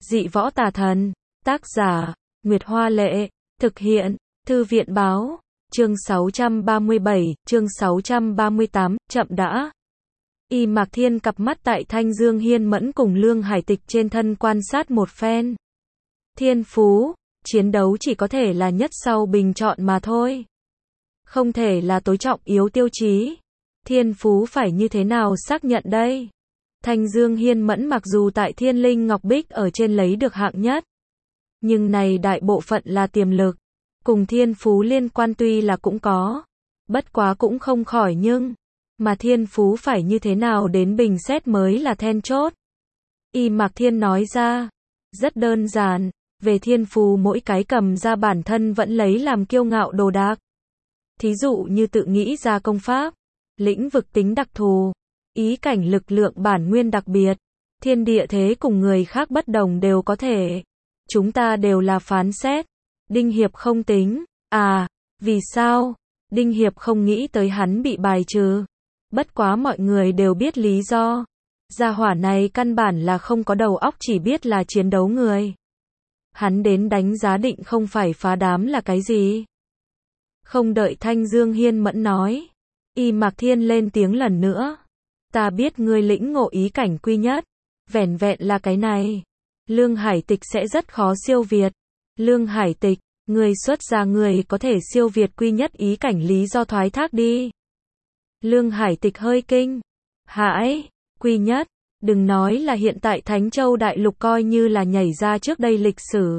Dị võ tà thần. Tác giả, Nguyệt Hoa Lệ. Thực hiện, Thư viện Báo. Chương 637, chương 638, chậm đã. Y Mạc Thiên cặp mắt tại Thanh Dương Hiên Mẫn cùng Lương Hải Tịch trên thân quan sát một phen. Thiên phú, chiến đấu chỉ có thể là nhất sau bình chọn mà thôi. Không thể là tối trọng yếu tiêu chí. Thiên phú phải như thế nào xác nhận đây? Thanh Dương Hiên Mẫn mặc dù tại Thiên Linh Ngọc Bích ở trên lấy được hạng nhất, nhưng này đại bộ phận là tiềm lực. Cùng thiên phú liên quan tuy là cũng có, bất quá cũng không khỏi nhưng, mà thiên phú phải như thế nào đến bình xét mới là then chốt. Y Mạc Thiên nói ra, rất đơn giản, về thiên phú mỗi cái cầm ra bản thân vẫn lấy làm kiêu ngạo đồ đạc. Thí dụ như tự nghĩ ra công pháp, lĩnh vực tính đặc thù, ý cảnh lực lượng bản nguyên đặc biệt, thiên địa thế cùng người khác bất đồng đều có thể. Chúng ta đều là phán xét. Đinh Hiệp không tính. À, vì sao? Đinh Hiệp không nghĩ tới hắn bị bài trừ. Bất quá mọi người đều biết lý do. Gia hỏa này căn bản là không có đầu óc, chỉ biết là chiến đấu người. Hắn đến đánh giá định không phải phá đám là cái gì. Không đợi Thanh Dương Hiên Mẫn nói, Y Mạc Thiên lên tiếng lần nữa. Ta biết ngươi lĩnh ngộ ý cảnh quy nhất. Vẻn vẹn là cái này, Lương Hải Tịch sẽ rất khó siêu việt. Lương Hải Tịch, người xuất gia người có thể siêu việt quy nhất ý cảnh lý do thoái thác đi. Lương Hải Tịch hơi kinh. Hãi, quy nhất, đừng nói là hiện tại Thánh Châu Đại Lục, coi như là nhảy ra trước đây lịch sử.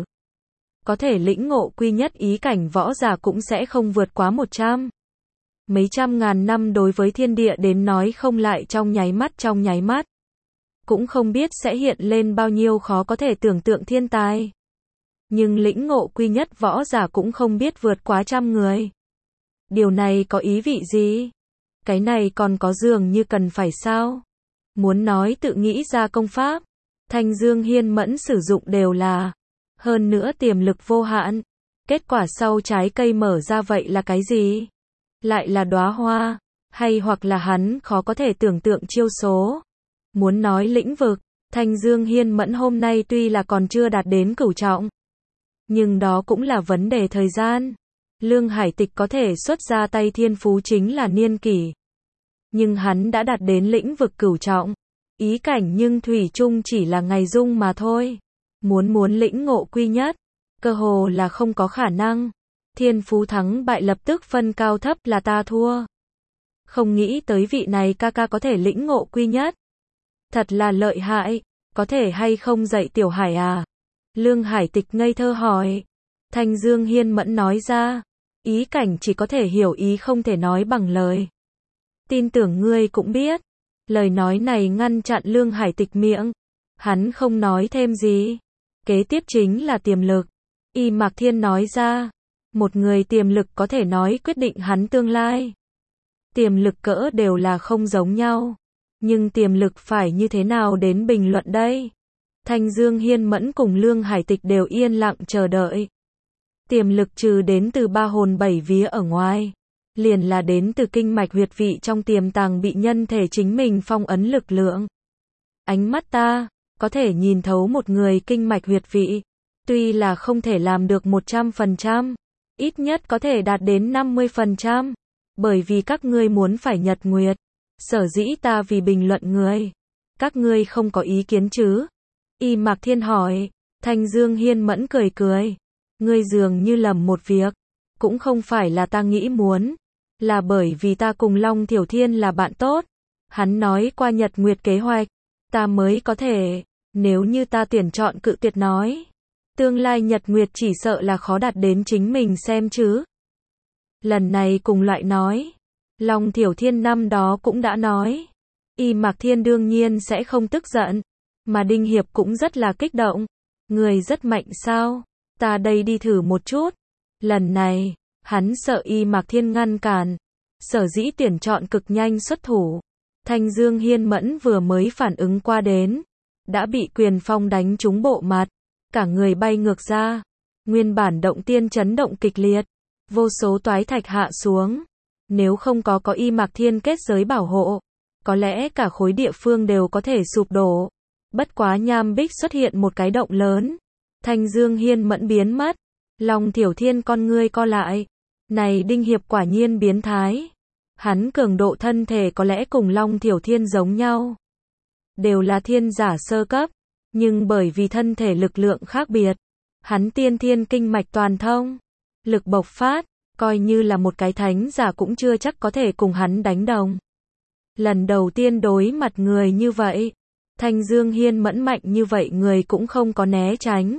Có thể lĩnh ngộ quy nhất ý cảnh võ giả cũng sẽ không vượt quá 100. Mấy trăm ngàn năm đối với thiên địa đến nói không lại trong nháy mắt. Cũng không biết sẽ hiện lên bao nhiêu khó có thể tưởng tượng thiên tài. Nhưng lĩnh ngộ quy nhất võ giả cũng không biết vượt quá 100 người. Điều này có ý vị gì? Cái này còn có dường như cần phải sao? Muốn nói tự nghĩ ra công pháp, Thanh Dương Hiên Mẫn sử dụng đều là, hơn nữa tiềm lực vô hạn. Kết quả sau trái cây mở ra vậy là cái gì? Lại là đóa hoa, hay hoặc là hắn khó có thể tưởng tượng chiêu số. Muốn nói lĩnh vực, Thanh Dương Hiên Mẫn hôm nay tuy là còn chưa đạt đến cửu trọng, nhưng đó cũng là vấn đề thời gian. Lương Hải Tịch có thể xuất ra tay thiên phú chính là niên kỷ, nhưng hắn đã đạt đến lĩnh vực cửu trọng. Ý cảnh nhưng thủy chung chỉ là ngày dung mà thôi. Muốn lĩnh ngộ quy nhất, cơ hồ là không có khả năng. Thiên phú thắng bại lập tức phân cao thấp là ta thua. Không nghĩ tới vị này ca ca có thể lĩnh ngộ quy nhất. Thật là lợi hại, có thể hay không dạy Tiểu Hải à? Lương Hải Tịch ngây thơ hỏi. Thanh Dương Hiên Mẫn nói ra, ý cảnh chỉ có thể hiểu ý không thể nói bằng lời. Tin tưởng ngươi cũng biết. Lời nói này ngăn chặn Lương Hải Tịch miệng. Hắn không nói thêm gì. Kế tiếp chính là tiềm lực. Y Mạc Thiên nói ra, một người tiềm lực có thể nói quyết định hắn tương lai. Tiềm lực cỡ đều là không giống nhau. Nhưng tiềm lực phải như thế nào đến bình luận đây? Thanh Dương Hiên Mẫn cùng Lương Hải Tịch đều yên lặng chờ đợi. Tiềm lực trừ đến từ ba hồn bảy vía ở ngoài, liền là đến từ kinh mạch huyệt vị trong tiềm tàng bị nhân thể chính mình phong ấn lực lượng. Ánh mắt ta có thể nhìn thấu một người kinh mạch huyệt vị, tuy là không thể làm được 100%, ít nhất có thể đạt đến 50%, bởi vì các ngươi muốn phải nhật nguyệt. Sở dĩ ta vì bình luận người, các ngươi không có ý kiến chứ? Y Mạc Thiên hỏi. Thanh Dương Hiên Mẫn cười cười. Ngươi dường như lầm một việc. Cũng không phải là ta nghĩ muốn, là bởi vì ta cùng Long Thiểu Thiên là bạn tốt. Hắn nói qua nhật nguyệt kế hoạch, ta mới có thể. Nếu như ta tuyển chọn cự tuyệt nói, tương lai nhật nguyệt chỉ sợ là khó đạt đến chính mình xem chứ. Lần này cùng loại nói, Long Thiểu Thiên năm đó cũng đã nói. Y Mạc Thiên đương nhiên sẽ không tức giận, mà Đinh Hiệp cũng rất là kích động. Người rất mạnh sao? Ta đây đi thử một chút. Lần này, hắn sợ Y Mạc Thiên ngăn cản, sở dĩ tuyển chọn cực nhanh xuất thủ. Thanh Dương Hiên Mẫn vừa mới phản ứng qua đến, đã bị quyền phong đánh trúng bộ mặt, cả người bay ngược ra. Nguyên bản động tiên chấn động kịch liệt, vô số toái thạch hạ xuống. Nếu không có Y Mạc Thiên kết giới bảo hộ, có lẽ cả khối địa phương đều có thể sụp đổ. Bất quá nham bích xuất hiện một cái động lớn. Thanh Dương Hiên Mẫn biến mất. Long Thiểu Thiên con ngươi co lại. Này Đinh Hiệp quả nhiên biến thái. Hắn cường độ thân thể có lẽ cùng Long Thiểu Thiên giống nhau. Đều là thiên giả sơ cấp. Nhưng bởi vì thân thể lực lượng khác biệt. Hắn tiên thiên kinh mạch toàn thông. Lực bộc phát. Coi như là một cái thánh giả cũng chưa chắc có thể cùng hắn đánh đồng. Lần đầu tiên đối mặt người như vậy. Thanh Dương Hiên Mẫn mạnh như vậy người cũng không có né tránh.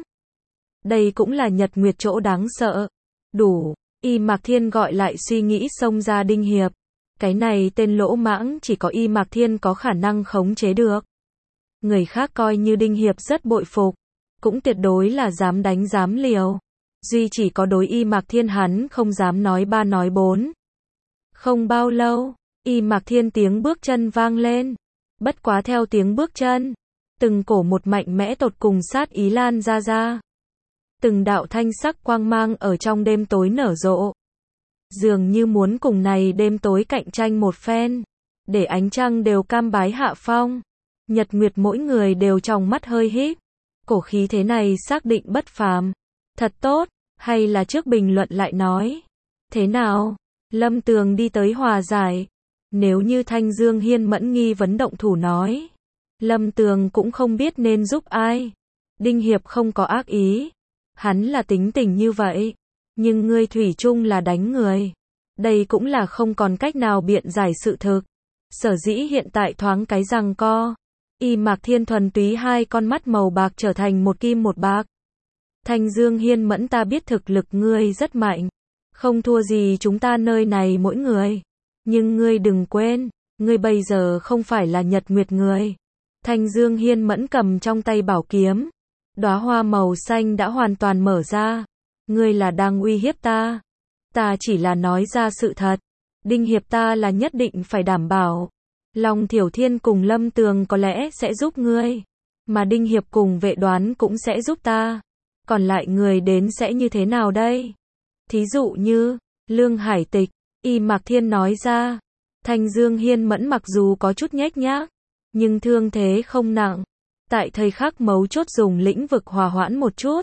Đây cũng là Nhật Nguyệt chỗ đáng sợ. Đủ. Y Mạc Thiên gọi lại suy nghĩ xông ra Đinh Hiệp. Cái này tên lỗ mãng chỉ có Y Mạc Thiên có khả năng khống chế được. Người khác coi như Đinh Hiệp rất bội phục. Cũng tuyệt đối là dám đánh dám liều. Duy chỉ có đối Y Mạc Thiên hắn không dám nói ba nói bốn. Không bao lâu, Y Mạc Thiên tiếng bước chân vang lên. Bất quá theo tiếng bước chân, từng cổ một mạnh mẽ tột cùng sát ý lan ra. Từng đạo thanh sắc quang mang ở trong đêm tối nở rộ. Dường như muốn cùng này đêm tối cạnh tranh một phen. Để ánh trăng đều cam bái hạ phong. Nhật Nguyệt mỗi người đều trong mắt hơi híp. Cổ khí thế này xác định bất phàm. Thật tốt, hay là trước bình luận lại nói. Thế nào? Lâm Tường đi tới hòa giải. Nếu như Thanh Dương Hiên Mẫn nghi vấn động thủ nói. Lâm Tường cũng không biết nên giúp ai. Đinh Hiệp không có ác ý. Hắn là tính tình như vậy. Nhưng ngươi thủy chung là đánh người. Đây cũng là không còn cách nào biện giải sự thực. Sở dĩ hiện tại thoáng cái giằng co. Y Mạc Thiên thuần túy hai con mắt màu bạc trở thành một kim một bạc. Thanh Dương Hiên Mẫn ta biết thực lực ngươi rất mạnh. Không thua gì chúng ta nơi này mỗi người. Nhưng ngươi đừng quên, ngươi bây giờ không phải là Nhật Nguyệt người. Thanh Dương Hiên Mẫn cầm trong tay bảo kiếm. Đóa hoa màu xanh đã hoàn toàn mở ra. Ngươi là đang uy hiếp ta. Ta chỉ là nói ra sự thật. Đinh Hiệp ta là nhất định phải đảm bảo. Long Thiểu Thiên cùng Lâm Tường có lẽ sẽ giúp ngươi. Mà Đinh Hiệp cùng Vệ Đoán cũng sẽ giúp ta. Còn lại người đến sẽ như thế nào đây? Thí dụ như, Lương Hải Tịch, Y Mạc Thiên nói ra. Thanh Dương Hiên Mẫn mặc dù có chút nhếch nhác, nhưng thương thế không nặng. Tại thời khắc mấu chốt dùng lĩnh vực hòa hoãn một chút.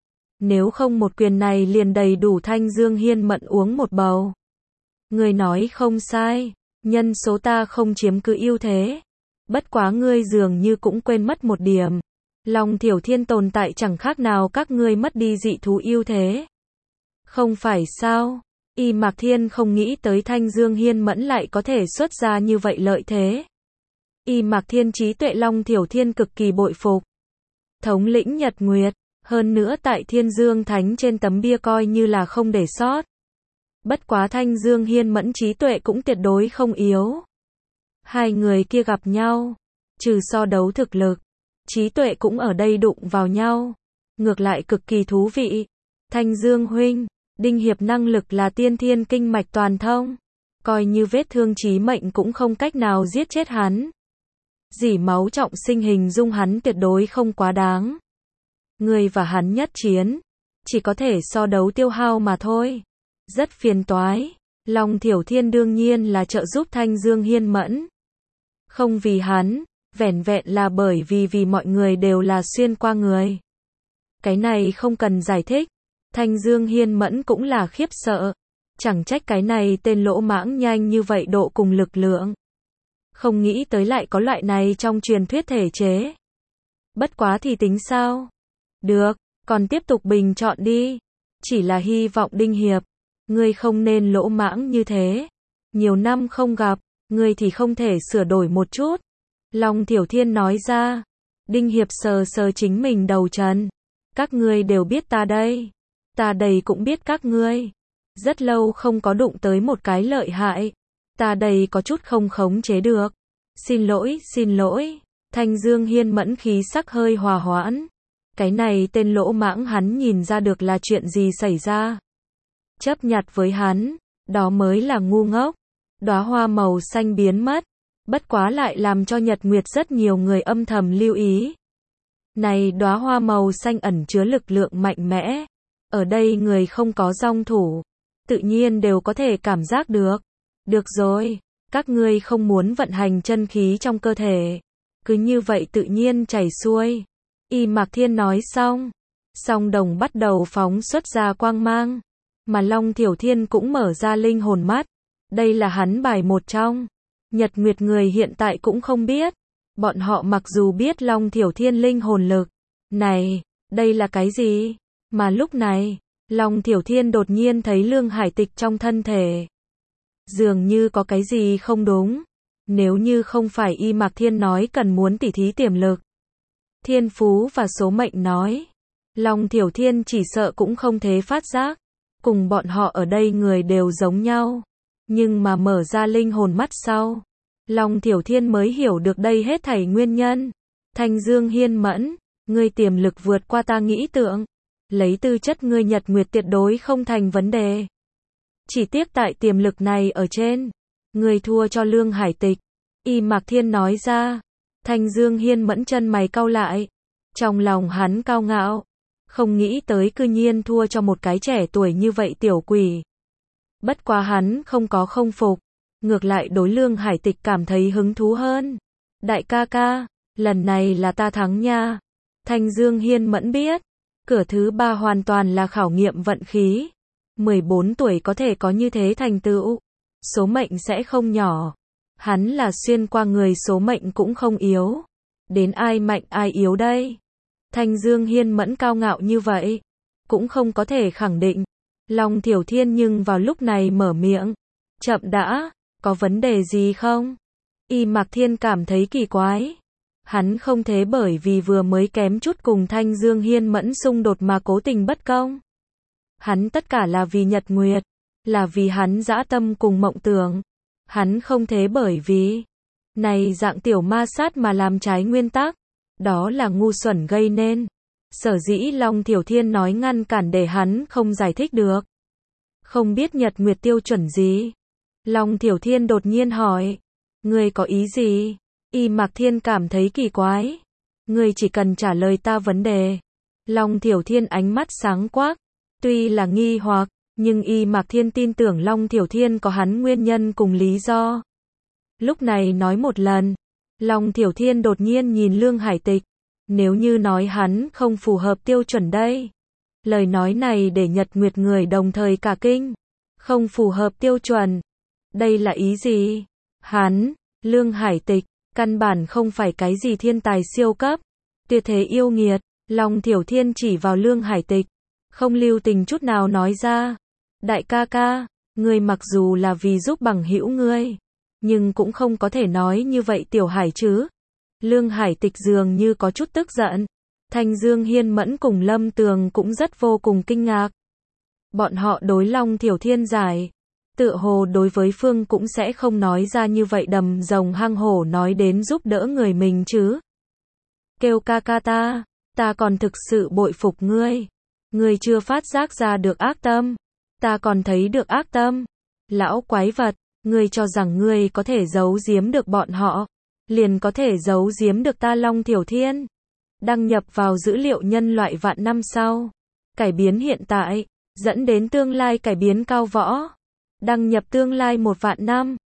Nếu không một quyền này liền đầy đủ Thanh Dương Hiên Mẫn uống một bầu. Người nói không sai, nhân số ta không chiếm cứ ưu thế. Bất quá ngươi dường như cũng quên mất một điểm. Long Thiểu Thiên tồn tại chẳng khác nào các ngươi mất đi dị thú ưu thế. Không phải sao? Y Mạc Thiên không nghĩ tới Thanh Dương Hiên Mẫn lại có thể xuất ra như vậy lợi thế. Y Mạc Thiên trí tuệ Long Thiểu Thiên cực kỳ bội phục. Thống lĩnh Nhật Nguyệt, hơn nữa tại Thiên Dương Thánh trên tấm bia coi như là không để sót. Bất quá Thanh Dương Hiên Mẫn trí tuệ cũng tuyệt đối không yếu. Hai người kia gặp nhau, trừ so đấu thực lực, trí tuệ cũng ở đây đụng vào nhau. Ngược lại cực kỳ thú vị. Thanh Dương huynh, Đinh Hiệp năng lực là tiên thiên kinh mạch toàn thông. Coi như vết thương chí mệnh cũng không cách nào giết chết hắn. Dỉ máu trọng sinh hình dung hắn tuyệt đối không quá đáng. Người và hắn nhất chiến, chỉ có thể so đấu tiêu hao mà thôi. Rất phiền toái. Long Thiểu Thiên đương nhiên là trợ giúp Thanh Dương Hiên Mẫn. Không vì hắn, vẻn vẹn là bởi vì mọi người đều là xuyên qua người. Cái này không cần giải thích. Thanh Dương Hiên Mẫn cũng là khiếp sợ. Chẳng trách cái này tên lỗ mãng nhanh như vậy độ cùng lực lượng. Không nghĩ tới lại có loại này trong truyền thuyết thể chế. Bất quá thì tính sao? Được, còn tiếp tục bình chọn đi. Chỉ là hy vọng Đinh Hiệp, ngươi không nên lỗ mãng như thế. Nhiều năm không gặp, ngươi thì không thể sửa đổi một chút. Long Thiểu Thiên nói ra. Đinh Hiệp sờ sờ chính mình đầu trần. Các ngươi đều biết ta đây. Ta đây cũng biết các ngươi. Rất lâu không có đụng tới một cái lợi hại. Ta đây có chút không khống chế được. Xin lỗi. Thanh Dương Hiên Mẫn khí sắc hơi hòa hoãn. Cái này tên lỗ mãng hắn nhìn ra được là chuyện gì xảy ra. Chấp nhặt với hắn, đó mới là ngu ngốc. Đóa hoa màu xanh biến mất. Bất quá lại làm cho Nhật Nguyệt rất nhiều người âm thầm lưu ý. Này đóa hoa màu xanh ẩn chứa lực lượng mạnh mẽ. Ở đây người không có dòng thủ, tự nhiên đều có thể cảm giác được. Được rồi, các ngươi không muốn vận hành chân khí trong cơ thể. cứ như vậy tự nhiên chảy xuôi. Y Mạc Thiên nói xong, song đồng bắt đầu phóng xuất ra quang mang, mà Long Thiểu Thiên cũng mở ra linh hồn mắt. Đây là hắn bài một trong. Nhật Nguyệt người hiện tại cũng không biết. Bọn họ mặc dù biết Long Thiểu Thiên linh hồn lực. Này, đây là cái gì? Mà lúc này, Long Thiểu Thiên đột nhiên thấy Lương Hải Tịch trong thân thể. Dường như có cái gì không đúng. Nếu như không phải Y Mạc Thiên nói cần muốn tỉ thí tiềm lực, thiên phú và số mệnh nói, Long Thiểu Thiên chỉ sợ cũng không thể phát giác. Cùng bọn họ ở đây người đều giống nhau. Nhưng mà mở ra linh hồn mắt sau, Long Thiểu Thiên mới hiểu được đây hết thảy nguyên nhân. Thanh Dương Hiên Mẫn, ngươi tiềm lực vượt qua ta nghĩ tượng. Lấy tư chất ngươi Nhật Nguyệt tuyệt đối không thành vấn đề. Chỉ tiếc tại tiềm lực này ở trên, ngươi thua cho Lương Hải Tịch. Y Mạc Thiên nói ra. Thanh Dương Hiên Mẫn chân mày cau lại. Trong lòng hắn cao ngạo. Không nghĩ tới cư nhiên thua cho một cái trẻ tuổi như vậy tiểu quỷ. Bất quá hắn không có không phục. Ngược lại đối Lương Hải Tịch cảm thấy hứng thú hơn. Đại ca ca, lần này là ta thắng nha. Thanh Dương Hiên Mẫn biết. Cửa thứ 3 hoàn toàn là khảo nghiệm vận khí. 14 tuổi có thể có như thế thành tựu. Số mệnh sẽ không nhỏ. Hắn là xuyên qua người số mệnh cũng không yếu. Đến ai mạnh ai yếu đây? Thanh Dương Hiên Mẫn cao ngạo như vậy. Cũng không có thể khẳng định. Long Thiểu Thiên nhưng vào lúc này mở miệng. Chậm đã, có vấn đề gì không? Y Mạc Thiên cảm thấy kỳ quái. Hắn không thế bởi vì vừa mới kém chút cùng Thanh Dương Hiên Mẫn xung đột mà cố tình bất công. Hắn tất cả là vì Nhật Nguyệt. Là vì hắn dã tâm cùng mộng tưởng. Hắn không thế bởi vì này dạng tiểu ma sát mà làm trái nguyên tắc. Đó là ngu xuẩn gây nên. Sở dĩ Long Thiểu Thiên nói ngăn cản để hắn không giải thích được. Không biết Nhật Nguyệt tiêu chuẩn gì? Long Thiểu Thiên đột nhiên hỏi. Ngươi có ý gì? Y Mạc Thiên cảm thấy kỳ quái. Ngươi chỉ cần trả lời ta vấn đề. Long Thiểu Thiên ánh mắt sáng quắc. Tuy là nghi hoặc, nhưng Y Mạc Thiên tin tưởng Long Thiểu Thiên có hắn nguyên nhân cùng lý do. Lúc này nói một lần. Long Thiểu Thiên đột nhiên nhìn Lương Hải Tịch. Nếu như nói hắn không phù hợp tiêu chuẩn đây. Lời nói này để Nhật Nguyệt người đồng thời cả kinh. Không phù hợp tiêu chuẩn. Đây là ý gì? Hắn, Lương Hải Tịch, căn bản không phải cái gì thiên tài siêu cấp. Tuyệt thế yêu nghiệt. Long Thiểu Thiên chỉ vào Lương Hải Tịch. Không lưu tình chút nào nói ra. Đại ca ca, ngươi mặc dù là vì giúp bằng hữu ngươi. Nhưng cũng không có thể nói như vậy tiểu hải chứ. Lương Hải Tịch dường như có chút tức giận. Thanh Dương Hiên Mẫn cùng Lâm Tường cũng rất vô cùng kinh ngạc. Bọn họ đối Long Thiểu Thiên giải. Tựa hồ đối với Phương cũng sẽ không nói ra như vậy đầm rồng hang hổ nói đến giúp đỡ người mình chứ. Kêu ca ca ta còn thực sự bội phục ngươi. Ngươi chưa phát giác ra được ác tâm. Ta còn thấy được ác tâm. Lão quái vật, ngươi cho rằng ngươi có thể giấu giếm được bọn họ. Liền có thể giấu giếm được ta Long Thiểu Thiên. Đăng nhập vào dữ liệu nhân loại vạn năm sau. Cải biến hiện tại, dẫn đến tương lai cải biến cao võ. Đăng nhập tương lai 1 vạn năm.